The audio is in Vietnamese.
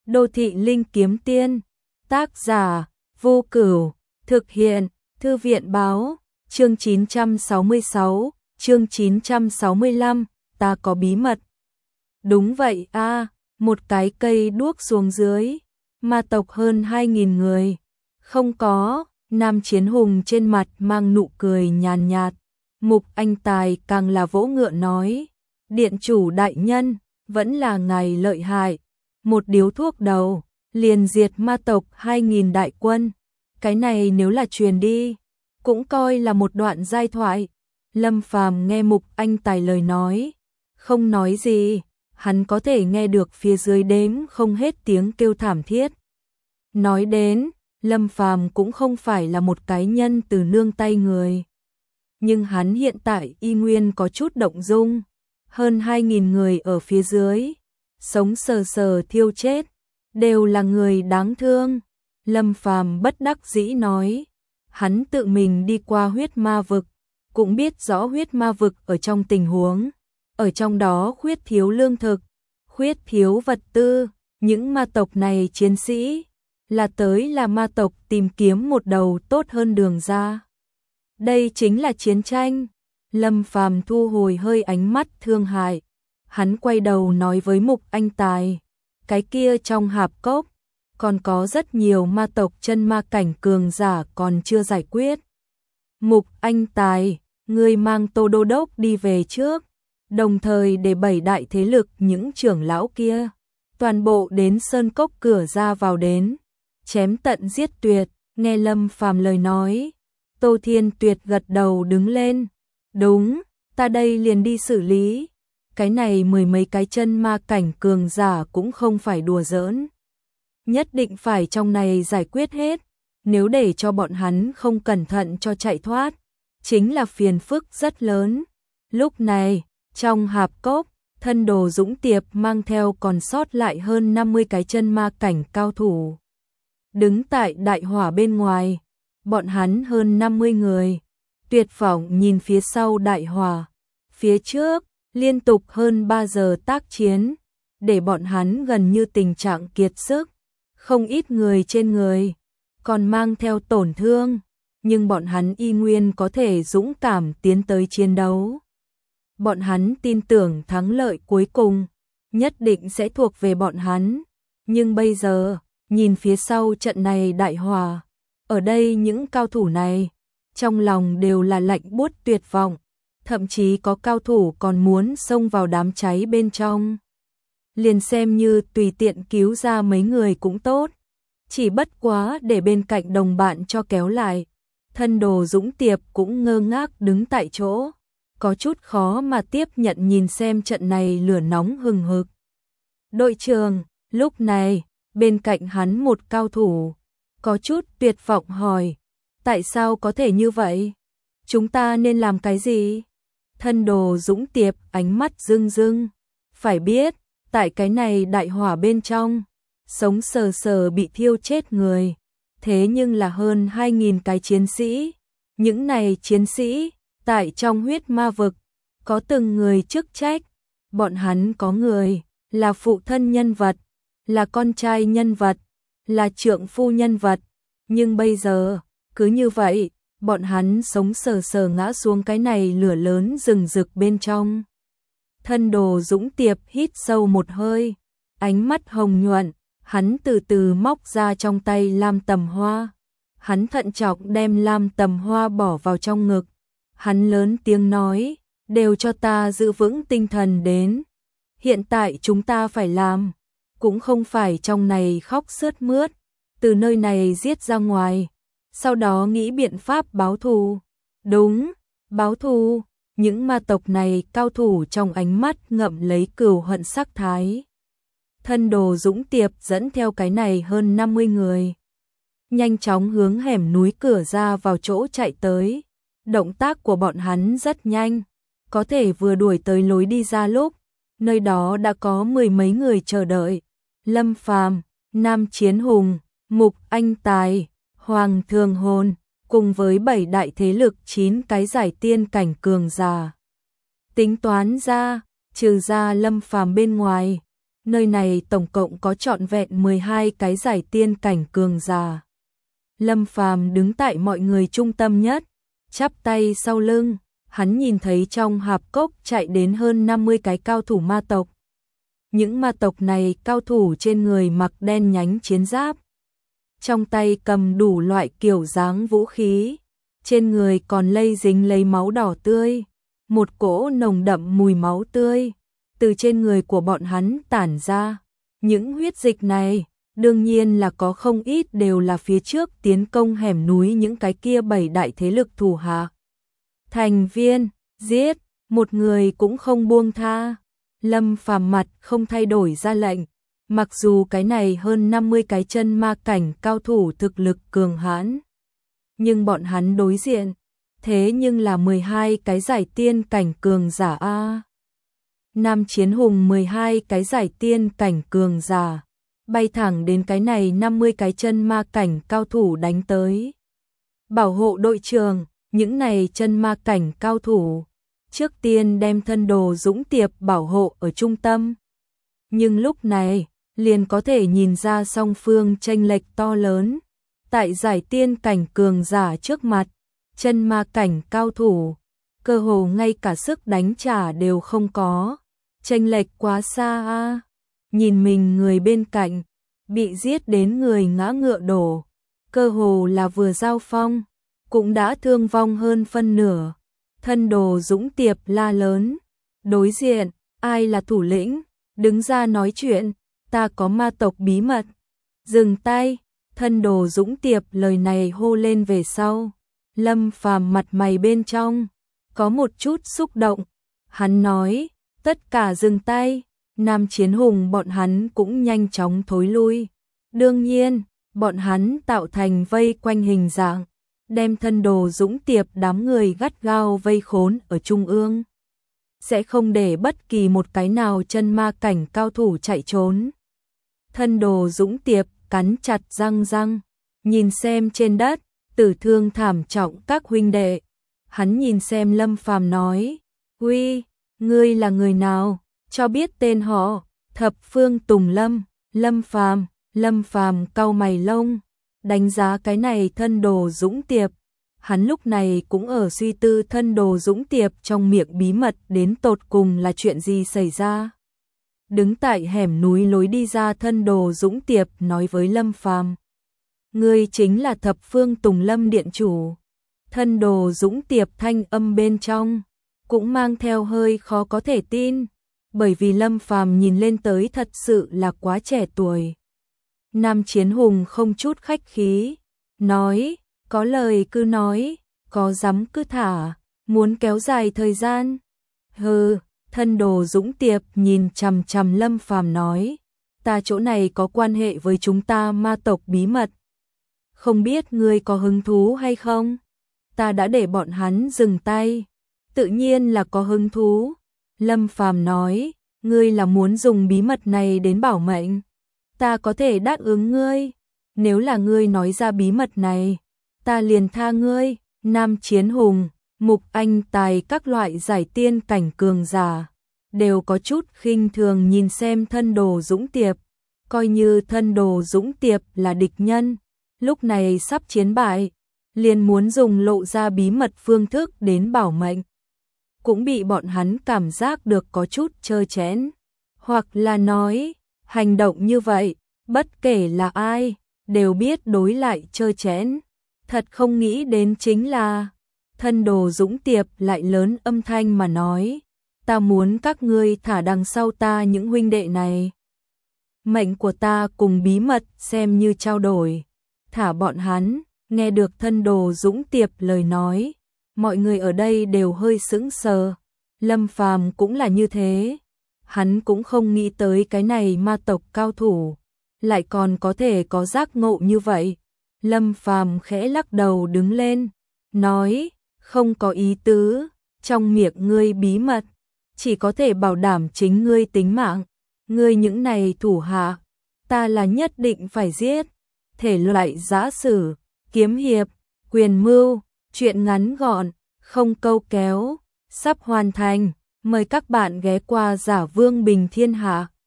Đô thị linh kiếm tiên, tác giả, Vô Cửu, thực hiện, Thư viện báo, chương 966, chương 965, ta có bí mật. Đúng vậy a, một cái cây đuốc xuống dưới, ma tộc hơn 2.000 người. Không có, Nam Chiến Hùng trên mặt mang nụ cười nhàn nhạt. Mục Anh Tài càng là vỗ ngựa nói, điện chủ đại nhân, vẫn là ngài lợi hại. Một điếu thuốc đầu, liền diệt ma tộc 2.000 đại quân. Cái này nếu là truyền đi, cũng coi là một đoạn giai thoại. Lâm Phàm nghe Mục Anh Tài lời nói, không nói gì, hắn có thể nghe được phía dưới đếm không hết tiếng kêu thảm thiết. Nói đến, Lâm Phàm cũng không phải là một cái nhân từ nương tay người. Nhưng hắn hiện tại y nguyên có chút động dung, hơn 2.000 người ở phía dưới, sống sờ sờ thiêu chết, đều là người đáng thương. Lâm Phàm bất đắc dĩ nói, hắn tự mình đi qua huyết ma vực, cũng biết rõ huyết ma vực ở trong tình huống, ở trong đó khuyết thiếu lương thực, khuyết thiếu vật tư, những ma tộc này chiến sĩ, là ma tộc tìm kiếm một đầu tốt hơn đường ra. Đây chính là chiến tranh. Lâm Phàm thu hồi hơi ánh mắt thương hại, hắn quay đầu nói với Mục Anh Tài, cái kia trong hạp cốc, còn có rất nhiều ma tộc chân ma cảnh cường giả còn chưa giải quyết. Mục Anh Tài, ngươi mang Tô Đô Đốc đi về trước, đồng thời để 7 đại thế lực những trưởng lão kia, toàn bộ đến sơn cốc cửa ra vào đến, chém tận giết tuyệt. Nghe Lâm Phàm lời nói, Tô Thiên Tuyệt gật đầu đứng lên, đúng, ta đây liền đi xử lý. Cái này 10 mấy cái chân ma cảnh cường giả cũng không phải đùa giỡn. Nhất định phải trong này giải quyết hết, nếu để cho bọn hắn không cẩn thận cho chạy thoát, chính là phiền phức rất lớn. Lúc này, trong hạp cốc, Thân Đồ Dũng Tiệp mang theo còn sót lại hơn 50 cái chân ma cảnh cao thủ. Đứng tại đại hỏa bên ngoài, bọn hắn hơn 50 người, tuyệt vọng nhìn phía sau đại hỏa, phía trước, liên tục hơn 3 giờ tác chiến, để bọn hắn gần như tình trạng kiệt sức, không ít người trên người, còn mang theo tổn thương, nhưng bọn hắn y nguyên có thể dũng cảm tiến tới chiến đấu. Bọn hắn tin tưởng thắng lợi cuối cùng, nhất định sẽ thuộc về bọn hắn, nhưng bây giờ, nhìn phía sau trận này đại hỏa, ở đây những cao thủ này, trong lòng đều là lạnh buốt tuyệt vọng, thậm chí có cao thủ còn muốn xông vào đám cháy bên trong. Liền xem như tùy tiện cứu ra mấy người cũng tốt, chỉ bất quá để bên cạnh đồng bạn cho kéo lại. Thân Đồ Dũng Tiệp cũng ngơ ngác đứng tại chỗ, có chút khó mà tiếp nhận nhìn xem trận này lửa nóng hừng hực. Đội trưởng, lúc này, bên cạnh hắn một cao thủ, có chút tuyệt vọng hỏi, tại sao có thể như vậy? Chúng ta nên làm cái gì? Thân Đồ Dũng Tiệp ánh mắt rưng rưng, phải biết, tại cái này đại hỏa bên trong, sống sờ sờ bị thiêu chết người, thế nhưng là hơn 2.000 cái chiến sĩ. Những này chiến sĩ, tại trong huyết ma vực, có từng người chức trách, bọn hắn có người, là phụ thân nhân vật, là con trai nhân vật, là trượng phu nhân vật, nhưng bây giờ, cứ như vậy, bọn hắn sống sờ sờ ngã xuống cái này lửa lớn rừng rực bên trong. Thân Đồ Dũng Tiệp hít sâu một hơi, ánh mắt hồng nhuận, hắn từ từ móc ra trong tay lam tầm hoa. Hắn thận trọng đem lam tầm hoa bỏ vào trong ngực. Hắn lớn tiếng nói, đều cho ta giữ vững tinh thần đến. Hiện tại chúng ta phải làm, cũng không phải trong này khóc sướt mướt, từ nơi này giết ra ngoài, sau đó nghĩ biện pháp báo thù. Đúng, báo thù. Những ma tộc này cao thủ trong ánh mắt ngậm lấy cừu hận sắc thái. Thân Đồ Dũng Tiệp dẫn theo cái này hơn 50 người, nhanh chóng hướng hẻm núi cửa ra vào chỗ chạy tới. Động tác của bọn hắn rất nhanh, có thể vừa đuổi tới lối đi ra lúc, nơi đó đã có 10 mấy người chờ đợi. Lâm Phàm, Nam Chiến Hùng, Mục Anh Tài, Hoàng Thường Hồn, cùng với 7 đại thế lực 9 cái giải tiên cảnh cường giả. Tính toán ra, trừ ra Lâm Phàm bên ngoài, Nơi này tổng cộng có trọn vẹn 12 cái giải tiên cảnh cường giả. Lâm Phàm đứng tại mọi người trung tâm nhất, chắp tay sau lưng, hắn nhìn thấy trong hạp cốc chạy đến hơn 50 cái cao thủ ma tộc. Những ma tộc này cao thủ trên người mặc đen nhánh chiến giáp, trong tay cầm đủ loại kiểu dáng vũ khí, trên người còn lây dính lấy máu đỏ tươi, một cỗ nồng đậm mùi máu tươi từ trên người của bọn hắn tản ra. Những huyết dịch này, đương nhiên là có không ít đều là phía trước tiến công hẻm núi những cái kia 7 đại thế lực thủ hạ. Thành viên, giết, một người cũng không buông tha. Lâm Phàm mặt không thay đổi ra lệnh, mặc dù cái này hơn 50 cái chân ma cảnh cao thủ thực lực cường hãn, nhưng bọn hắn đối diện, thế nhưng là 12 cái giải tiên cảnh cường giả a. Nam Chiến Hùng 12 cái giải tiên cảnh cường giả, bay thẳng đến cái này 50 cái chân ma cảnh cao thủ đánh tới. Bảo hộ đội trưởng, những này chân ma cảnh cao thủ, trước tiên đem thân đồ Dũng Tiệp bảo hộ ở trung tâm. Nhưng lúc này, liền có thể nhìn ra song phương chênh lệch to lớn. Tại giải tiên cảnh cường giả trước mặt, chân ma cảnh cao thủ, cơ hồ ngay cả sức đánh trả đều không có. Chênh lệch quá xa a. Nhìn mình người bên cạnh, bị giết đến người ngã ngựa đổ, cơ hồ là vừa giao phong, cũng đã thương vong hơn phân nửa. Thân đồ Dũng Tiệp la lớn, đối diện, ai là thủ lĩnh, đứng ra nói chuyện, ta có ma tộc bí mật. Dừng tay, thân đồ Dũng Tiệp lời này hô lên về sau. Lâm Phàm mặt mày bên trong, có một chút xúc động, hắn nói, tất cả dừng tay. Nam Chiến Hùng bọn hắn cũng nhanh chóng thối lui. Đương nhiên, bọn hắn tạo thành vây quanh hình dạng, đem thân đồ Dũng Tiệp đám người gắt gao vây khốn ở trung ương. Sẽ không để bất kỳ một cái nào chân ma cảnh cao thủ chạy trốn. Thân đồ Dũng Tiệp cắn chặt răng, nhìn xem trên đất, tử thương thảm trọng các huynh đệ. Hắn nhìn xem Lâm Phàm nói, uy, ngươi là người nào? Cho biết tên họ. Thập Phương Tùng Lâm. Lâm Phàm cau mày lông, đánh giá cái này thân đồ Dũng Tiệp. Hắn lúc này cũng ở suy tư thân đồ Dũng Tiệp trong miệng bí mật đến tột cùng là chuyện gì xảy ra. Đứng tại hẻm núi lối đi ra, thân đồ Dũng Tiệp nói với Lâm Phàm, ngươi chính là Thập Phương Tùng Lâm điện chủ. Thân đồ Dũng Tiệp thanh âm bên trong cũng mang theo hơi khó có thể tin, bởi vì Lâm Phàm nhìn lên tới thật sự là quá trẻ tuổi. Nam Chiến Hùng không chút khách khí, nói, có lời cứ nói, có dám cứ thả, muốn kéo dài thời gian. Hừ, thân đồ Dũng Tiệp nhìn chằm chằm Lâm Phàm nói, ta chỗ này có quan hệ với chúng ta ma tộc bí mật. Không biết ngươi có hứng thú hay không? Ta đã để bọn hắn dừng tay. Tự nhiên là có hứng thú. Lâm Phàm nói, ngươi là muốn dùng bí mật này đến bảo mệnh. Ta có thể đáp ứng ngươi. Nếu là ngươi nói ra bí mật này, ta liền tha ngươi. Nam Chiến Hùng, Mục Anh Tài các loại giải tiên cảnh cường giả đều có chút khinh thường nhìn xem thân đồ Dũng Tiệp. Coi như thân đồ Dũng Tiệp là địch nhân, lúc này sắp chiến bại, liền muốn dùng lộ ra bí mật phương thức đến bảo mệnh. Cũng bị bọn hắn cảm giác được có chút trơ trẽn, hoặc là nói, hành động như vậy, bất kể là ai, đều biết đối lại trơ trẽn. Thật không nghĩ đến chính là, thân đồ Dũng Tiệp lại lớn âm thanh mà nói, ta muốn các ngươi thả đằng sau ta những huynh đệ này. Mệnh của ta cùng bí mật xem như trao đổi, thả bọn hắn. Nghe được thân đồ Dũng Tiệp lời nói, mọi người ở đây đều hơi sững sờ. Lâm Phàm cũng là như thế. Hắn cũng không nghĩ tới cái này ma tộc cao thủ lại còn có thể có giác ngộ như vậy. Lâm Phàm khẽ lắc đầu đứng lên, nói, không có ý tứ, trong miệng ngươi bí mật, chỉ có thể bảo đảm chính ngươi tính mạng. Ngươi những này thủ hạ, ta là nhất định phải giết. Thể loại giã sử, kiếm hiệp, quyền mưu, truyện ngắn gọn, không câu kéo, sắp hoàn thành. Mời các bạn ghé qua Giả Vương Bình Thiên Hạ.